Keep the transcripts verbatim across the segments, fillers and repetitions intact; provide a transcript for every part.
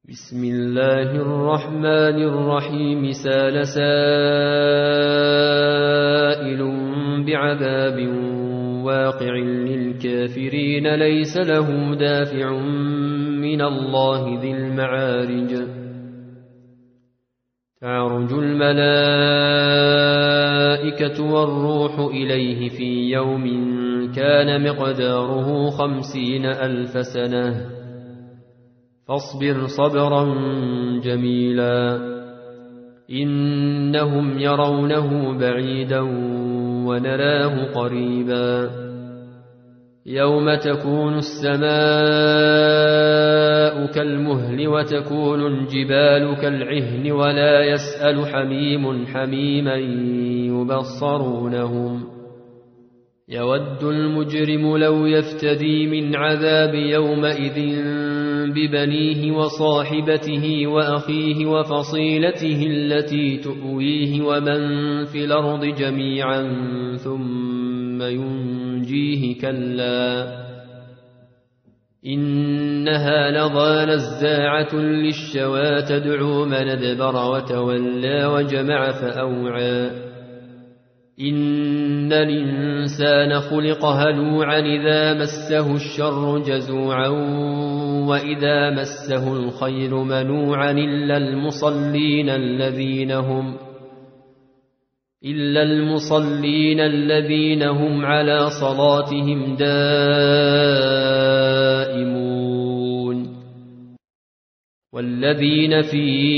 بسم الله الرحمن الرحيم سال سائل بعذاب واقع للكافرين ليس له دافع من الله ذي المعارج تعرج الملائكة والروح إليه في يوم كان مقداره خمسين ألف سنة فاصبر صبرا جميلا إنهم يرونه بعيدا ونراه قريبا يوم تكون السماء كالمهل وتكون الجبال كالعهن ولا يسأل حميم حميما يبصرونهم يود المجرم لو يفتدي من عذاب يومئذ ببنيه وصاحبته وأخيه وفصيلته التي تؤويه ومن في الأرض جميعا ثم ينجيه كلا إنها لظى نزاعة للشوى تدعو من أدبر وتولى وجمع فأوعى إن الإنسان خلق هلوعا إذا مسه الشر جزوعا وإذا مسه الخير منوعا إلا المصلين الذين هم إلا المصلين الذين هم على صلاتهم دائمون والذين في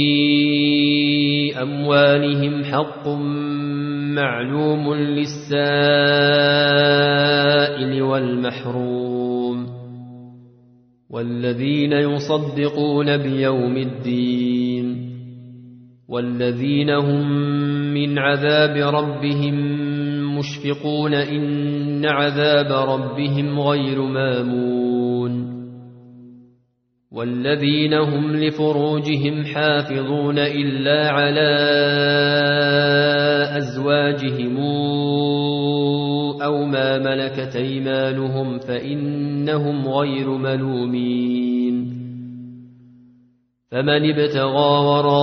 أموالهم حق معلوم للسائل والمحروم والذين يصدقون بيوم الدين والذين هم من عذاب ربهم مشفقون إن عذاب ربهم غير مامون والذين هم لفروجهم حافظون إلا على أزواجهم أو ما ملكت أيمانهم فإنهم غير ملومين فمن ابتغى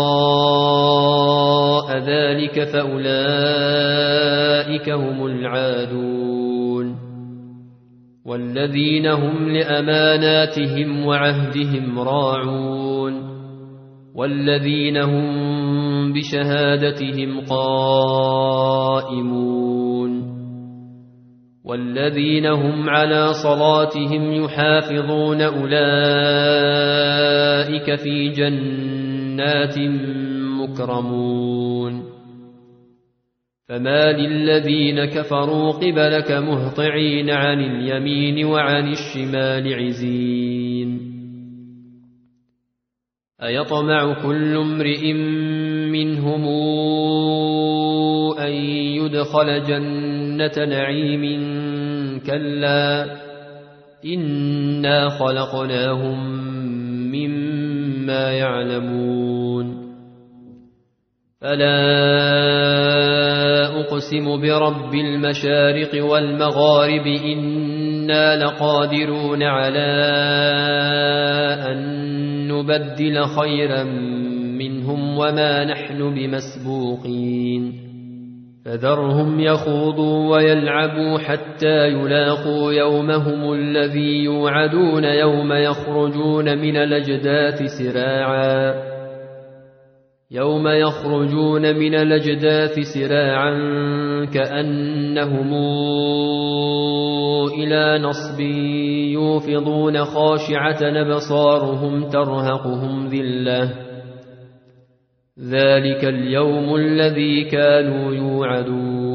وراء ذلك فأولئك هم العادون والذين هم لأماناتهم وعهدهم راعون والذين هم بشهادتهم قائمون والذين هم على صلاتهم يحافظون أولئك في جنات مكرمون فما للذين كفروا قبلك مهطعين عن اليمين وعن الشمال عزين أيطمع كل امرئ منهم أن يدخل جنة نعيم كلا إنا خلقناهم مما يعلمون فلا أقسم برب المشارق والمغارب إنا لقادرون على أن نبدل خيرا منهم وما نحن بمسبوقين فذرهم يخوضوا ويلعبوا حتى يلاقوا يومهم الذي يوعدون يوم يخرجون من الأجداث سراعا يوم يخرجون من الأجداث سراعا كأنهم إلى نصب يوفضون خاشعة أبصارهم ترهقهم ذلة ذلك اليوم الذي كانوا يوعدون